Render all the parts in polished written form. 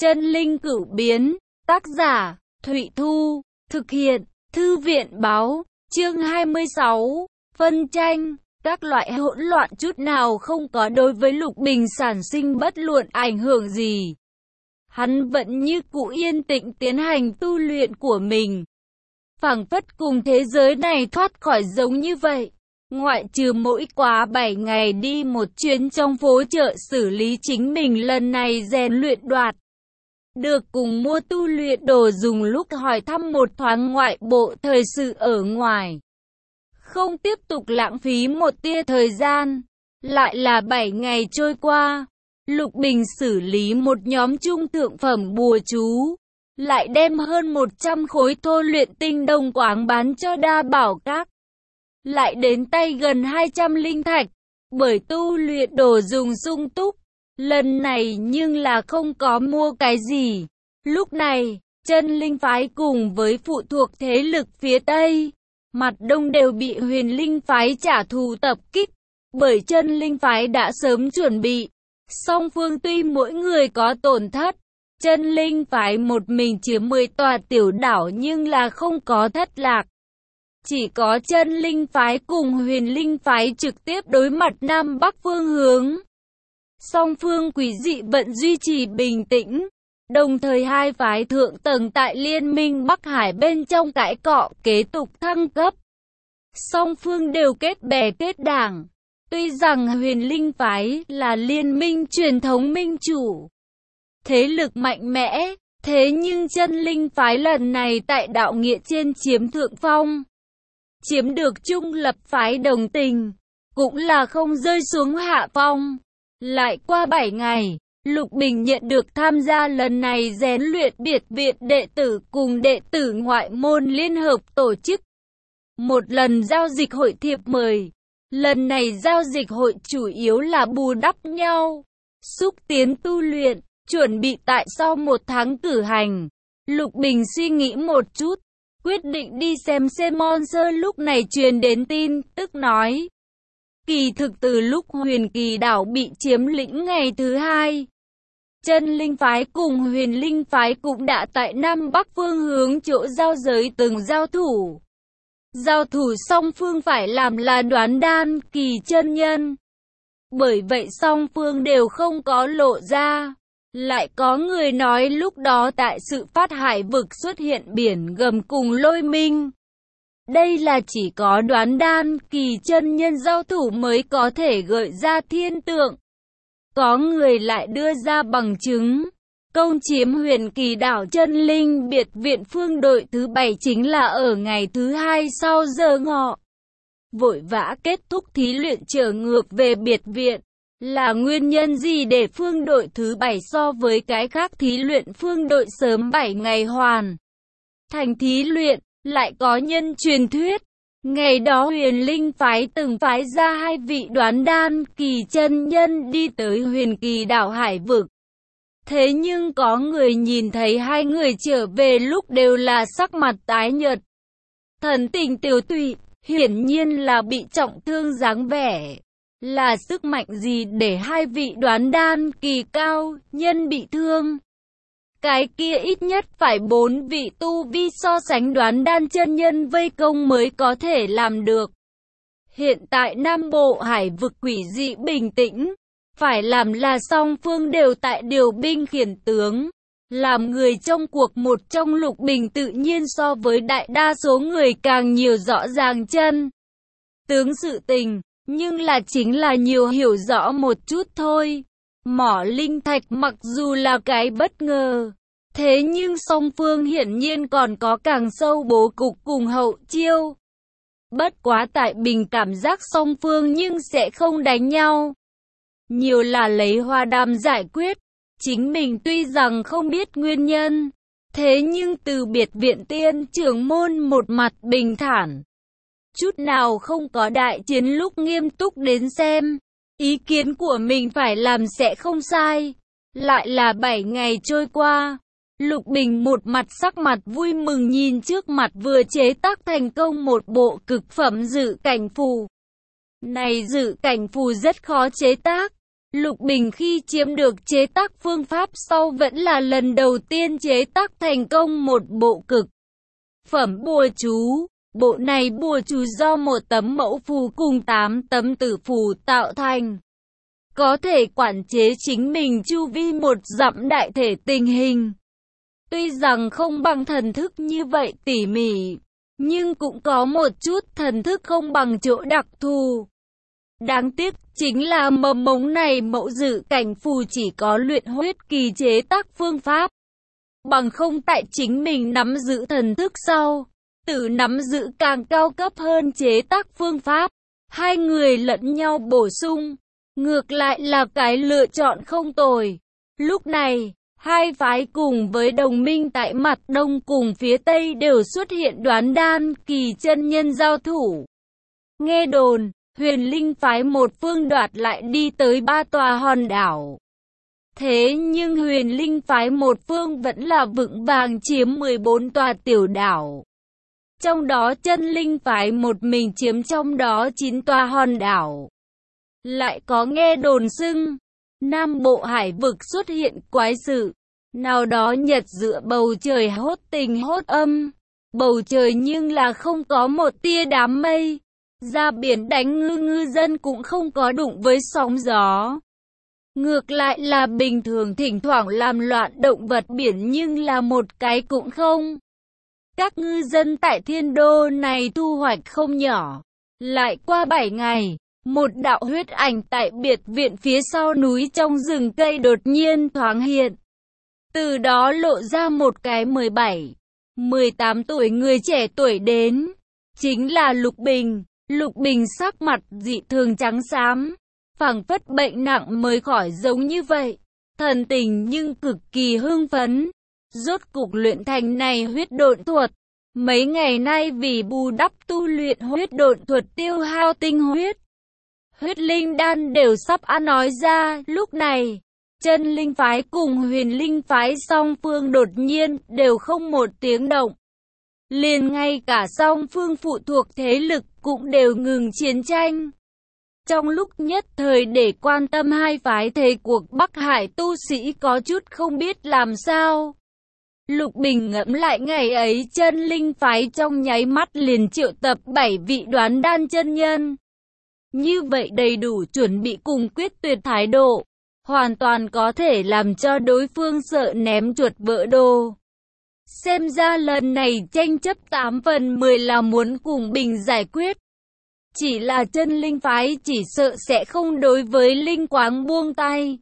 Chân linh cửu biến, tác giả, Thụy Thu, thực hiện, Thư viện báo, chương 26, phân tranh, các loại hỗn loạn chút nào không có đối với Lục Bình sản sinh bất luận ảnh hưởng gì. Hắn vẫn như cũ yên tĩnh tiến hành tu luyện của mình. Phảng phất cùng thế giới này thoát khỏi giống như vậy. Ngoại trừ mỗi quá 7 ngày đi một chuyến trong phố chợ xử lý chính mình lần này rèn luyện đoạt. Được cùng mua tu luyện đồ dùng lúc hỏi thăm một thoáng ngoại bộ thời sự ở ngoài. Không tiếp tục lãng phí một tia thời gian. Lại là 7 ngày trôi qua. Lục Bình xử lý một nhóm trung thượng phẩm bùa chú. Lại đem hơn 100 khối thô luyện tinh đồng quáng bán cho Đa Bảo Các. Lại đến tay gần 200 linh thạch. Bởi tu luyện đồ dùng sung túc. Lần này nhưng là không có mua cái gì. Lúc này, chân linh phái cùng với phụ thuộc thế lực phía Tây, mặt Đông đều bị huyền linh phái trả thù tập kích. Bởi chân linh phái đã sớm chuẩn bị. Song phương tuy mỗi người có tổn thất, chân linh phái một mình chiếm 10 tòa tiểu đảo nhưng là không có thất lạc. Chỉ có chân linh phái cùng huyền linh phái trực tiếp đối mặt Nam Bắc phương hướng. Song phương quỷ dị vẫn duy trì bình tĩnh. Đồng thời hai phái thượng tầng tại Liên minh Bắc Hải bên trong cãi cọ kế tục thăng cấp. Song phương đều kết bè kết đảng. Tuy rằng huyền linh phái là liên minh truyền thống minh chủ, thế lực mạnh mẽ, thế nhưng chân linh phái lần này tại đạo nghĩa trên chiếm thượng phong. Chiếm được trung lập phái đồng tình, cũng là không rơi xuống hạ phong. Lại qua 7 ngày, Lục Bình nhận được tham gia lần này rèn luyện biệt viện đệ tử cùng đệ tử ngoại môn liên hợp tổ chức một lần giao dịch hội thiệp mời. Lần này giao dịch hội chủ yếu là bù đắp nhau, xúc tiến tu luyện, chuẩn bị tại sau 1 tháng cử hành. Lục Bình suy nghĩ một chút, quyết định đi xem Monster. Lúc này truyền đến tin tức nói, kỳ thực từ lúc Huyền Kỳ đảo bị chiếm lĩnh ngày thứ 2, chân linh phái cùng huyền linh phái cũng đã tại Nam Bắc phương hướng chỗ giao giới từng giao thủ. Giao thủ song phương phải làm là Đoán Đan Kỳ chân nhân. Bởi vậy song phương đều không có lộ ra. Lại có người nói lúc đó tại sự phát hải vực xuất hiện biển gầm cùng lôi minh. Đây là chỉ có Đoán Đan Kỳ chân nhân giao thủ mới có thể gợi ra thiên tượng. Có người lại đưa ra bằng chứng. Công chiếm Huyền Kỳ đảo chân linh biệt viện phương đội thứ 7 chính là ở ngày thứ 2 sau giờ ngọ. Vội vã kết thúc thí luyện trở ngược về biệt viện. Là nguyên nhân gì để phương đội thứ 7 so với cái khác thí luyện phương đội sớm 7 ngày hoàn thành thí luyện? Lại có nhân truyền thuyết, ngày đó huyền linh phái từng phái ra 2 vị Đoán Đan Kỳ chân nhân đi tới Huyền Kỳ đảo hải vực. Thế nhưng có người nhìn thấy 2 người trở về lúc đều là sắc mặt tái nhợt, thần tình tiểu tụy, hiển nhiên là bị trọng thương dáng vẻ. Là sức mạnh gì để 2 vị Đoán Đan Kỳ cao nhân bị thương? Cái kia ít nhất phải 4 vị tu vi so sánh Đoán Đan chân nhân vây công mới có thể làm được. Hiện tại Nam Bộ hải vực quỷ dị bình tĩnh. Phải làm là song phương đều tại điều binh khiển tướng. Làm người trong cuộc một trong Lục Bình tự nhiên so với đại đa số người càng nhiều rõ ràng chân tướng sự tình. Nhưng là chính là nhiều hiểu rõ một chút thôi. Mỏ linh thạch mặc dù là cái bất ngờ, thế nhưng song phương hiển nhiên còn có càng sâu bố cục cùng hậu chiêu. Bất quá tại Bình cảm giác song phương nhưng sẽ không đánh nhau. Nhiều là lấy hoa đàm giải quyết. Chính mình tuy rằng không biết nguyên nhân, thế nhưng từ biệt viện tiên trưởng môn một mặt bình thản, chút nào không có đại chiến lúc nghiêm túc đến xem. Ý kiến của mình phải làm sẽ không sai. Lại là 7 ngày trôi qua. Lục Bình một mặt sắc mặt vui mừng nhìn trước mặt vừa chế tác thành công một bộ cực phẩm dự cảnh phù. Này dự cảnh phù rất khó chế tác. Lục Bình khi chiếm được chế tác phương pháp sau vẫn là lần đầu tiên chế tác thành công một bộ cực phẩm bùa chú. Bộ này bùa chú do một tấm mẫu phù cùng 8 tấm tử phù tạo thành. Có thể quản chế chính mình chu vi một dặm đại thể tình hình. Tuy rằng không bằng thần thức như vậy tỉ mỉ, nhưng cũng có một chút thần thức không bằng chỗ đặc thù. Đáng tiếc chính là mầm mống này mẫu dự cảnh phù chỉ có luyện huyết kỳ chế tác phương pháp. Bằng không tại chính mình nắm giữ thần thức sau, tự nắm giữ càng cao cấp hơn chế tác phương pháp. Hai người lẫn nhau bổ sung, ngược lại là cái lựa chọn không tồi. Lúc này, hai phái cùng với đồng minh tại mặt đông cùng phía tây đều xuất hiện Đoán Đan kỳ chân nhân giao thủ. Nghe đồn, Huyền Linh phái một phương đoạt lại đi tới 3 tòa hòn đảo. Thế nhưng Huyền Linh phái một phương vẫn là vững vàng chiếm 14 tòa tiểu đảo. Trong đó Chân Linh phái một mình chiếm trong đó 9 tòa hòn đảo. Lại có nghe đồn xưng, Nam Bộ Hải vực xuất hiện quái sự. Nào đó nhật giữa bầu trời hốt tình hốt âm. Bầu trời nhưng là không có một tia đám mây. Ra biển đánh ngư dân cũng không có đụng với sóng gió. Ngược lại là bình thường thỉnh thoảng làm loạn động vật biển nhưng là một cái cũng không. Các ngư dân tại thiên đô này thu hoạch không nhỏ. Lại qua 7 ngày, một đạo huyết ảnh tại biệt viện phía sau núi trong rừng cây đột nhiên thoáng hiện. Từ đó lộ ra một cái 17, 18 tuổi người trẻ tuổi đến. Chính là Lục Bình. Lục Bình sắc mặt dị thường trắng xám, phảng phất bệnh nặng mới khỏi giống như vậy. Thần tình nhưng cực kỳ hưng phấn. Rốt cục luyện thành này huyết độn thuật. Mấy ngày nay vì bù đắp tu luyện huyết độn thuật tiêu hao tinh huyết. Huyết linh đan đều sắp ăn nói ra. Lúc này, Chân Linh phái cùng Huyền Linh phái song phương đột nhiên đều không một tiếng động. Liền ngay cả song phương phụ thuộc thế lực cũng đều ngừng chiến tranh. Trong lúc nhất thời để quan tâm hai phái thế cuộc Bắc Hải tu sĩ có chút không biết làm sao. Lục Bình ngẫm lại ngày ấy Chân Linh phái trong nháy mắt liền triệu tập 7 vị Đoán Đan chân nhân. Như vậy đầy đủ chuẩn bị cùng quyết tuyệt thái độ, hoàn toàn có thể làm cho đối phương sợ ném chuột vỡ đồ. Xem ra lần này tranh chấp 8 phần 10 là muốn cùng Bình giải quyết. Chỉ là Chân Linh phái chỉ sợ sẽ không đối với Linh Quáng buông tay.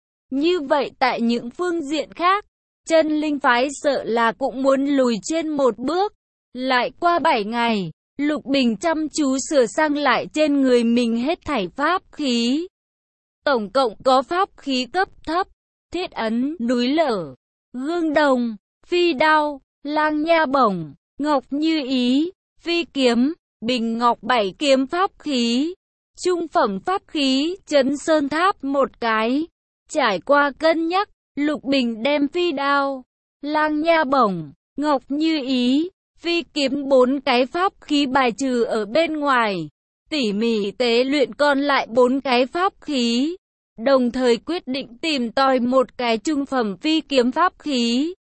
Như vậy tại những phương diện khác, Chân Linh phái sợ là cũng muốn lùi trên một bước. Lại qua 7 ngày, Lục Bình chăm chú sửa sang lại trên người mình hết thảy pháp khí. Tổng cộng có pháp khí cấp thấp, thiết ấn, núi lở, gương đồng, phi đao, lang nha bổng, ngọc như ý, phi kiếm, bình ngọc 7 kiếm pháp khí, trung phẩm pháp khí, chấn sơn tháp một cái. Trải qua cân nhắc, Lục Bình đem phi đao, lang nha bổng, ngọc như ý, phi kiếm 4 cái pháp khí bài trừ ở bên ngoài, tỉ mỉ tế luyện còn lại 4 cái pháp khí. Đồng thời quyết định tìm tòi một cái trung phẩm phi kiếm pháp khí.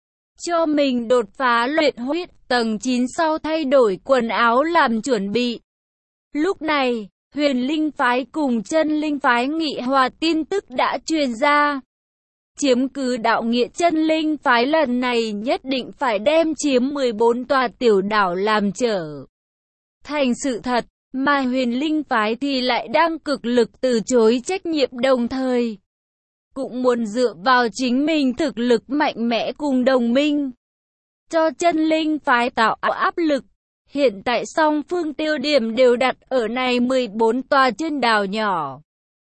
Cho mình đột phá luyện huyết tầng 9 sau thay đổi quần áo làm chuẩn bị. Lúc này, Huyền Linh phái cùng Chân Linh phái nghị hòa tin tức đã truyền ra. Chiếm cứ đạo nghĩa Chân Linh phái lần này nhất định phải đem chiếm 14 tòa tiểu đảo làm trở thành sự thật, mà Huyền Linh phái thì lại đang cực lực từ chối trách nhiệm, đồng thời cũng muốn dựa vào chính mình thực lực mạnh mẽ cùng đồng minh cho Chân Linh phái tạo áp lực. Hiện tại song phương tiêu điểm đều đặt ở này 14 tòa trên đảo nhỏ.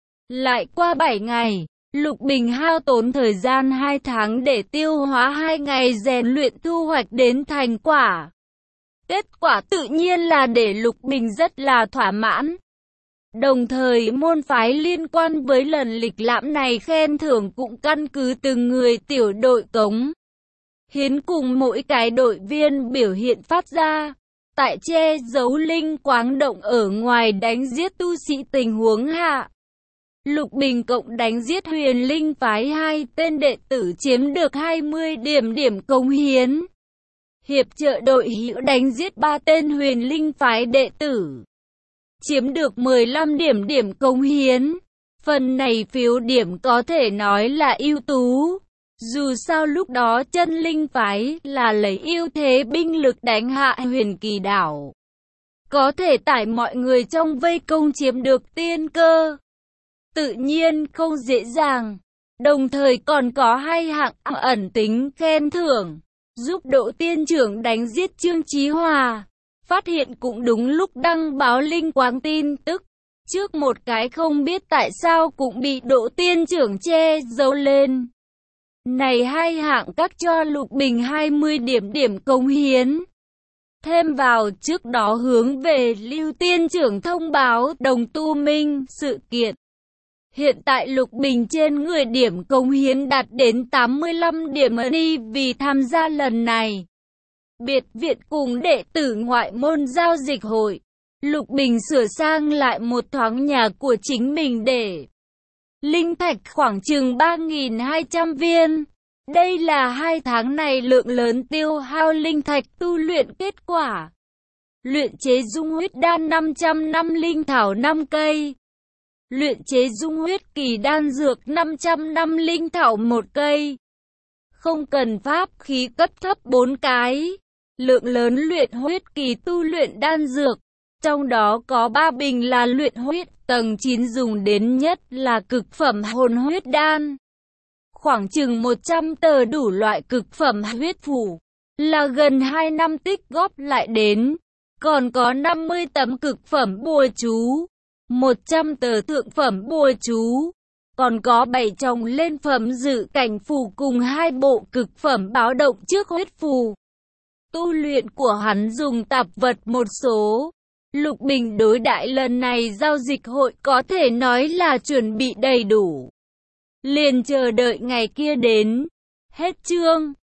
Lại qua 7 ngày, Lục Bình hao tốn thời gian 2 tháng để tiêu hóa 2 ngày rèn luyện thu hoạch đến thành quả. Kết quả tự nhiên là để Lục Bình rất là thỏa mãn. Đồng thời môn phái liên quan với lần lịch lãm này khen thưởng cũng căn cứ từng người tiểu đội cống hiến cùng mỗi cái đội viên biểu hiện phát ra. Tại che giấu Linh Quáng động ở ngoài đánh giết tu sĩ tình huống hạ, Lục Bình cộng đánh giết Huyền Linh phái 2 tên đệ tử chiếm được 20 điểm cống hiến. Hiệp trợ đội hữu đánh giết 3 tên Huyền Linh phái đệ tử, chiếm được 15 điểm cống hiến. Phần này phiếu điểm có thể nói là ưu tú. Dù sao lúc đó Chân Linh phái là lấy ưu thế binh lực đánh hạ Huyền Kỳ đảo, có thể tải mọi người trong vây công chiếm được tiên cơ, tự nhiên không dễ dàng. Đồng thời còn có 2 hạng ẩn tính khen thưởng, giúp Đỗ Tiên trưởng đánh giết Trương Chí Hòa. Phát hiện cũng đúng lúc đăng báo linh quáng tin tức. Trước một cái không biết tại sao cũng bị Đỗ Tiên trưởng che giấu lên. Này 2 hạng các cho Lục Bình 20 điểm cống hiến. Thêm vào trước đó hướng về Lưu Tiên trưởng thông báo đồng tu minh sự kiện. Hiện tại Lục Bình trên người điểm cống hiến đạt đến 85 điểm đi vì tham gia lần này. Biệt viện cùng đệ tử ngoại môn giao dịch hội. Lục Bình sửa sang lại một thoáng nhà của chính mình để linh thạch khoảng chừng 3.200 viên. Đây là 2 tháng này lượng lớn tiêu hao linh thạch tu luyện kết quả. Luyện chế dung huyết đan 500 năm linh thảo 5 cây. Luyện chế dung huyết kỳ đan dược 500 năm linh thảo 1 cây. Không cần pháp khí cấp thấp 4 cái. Lượng lớn luyện huyết kỳ tu luyện đan dược. Trong đó có 3 bình là luyện huyết tầng 9 dùng đến nhất là cực phẩm hồn huyết đan. Khoảng chừng 100 tờ đủ loại cực phẩm huyết phủ, là gần 2 năm tích góp lại đến. Còn có 50 tấm cực phẩm bùa chú, 100 tờ thượng phẩm bùa chú. Còn có 7 chồng lên phẩm dự cảnh phù cùng 2 bộ cực phẩm báo động trước huyết phù. Tu luyện của hắn dùng tạp vật một số. Lục Bình đối đãi lần này giao dịch hội có thể nói là chuẩn bị đầy đủ. Liền chờ đợi ngày kia đến. Hết chương.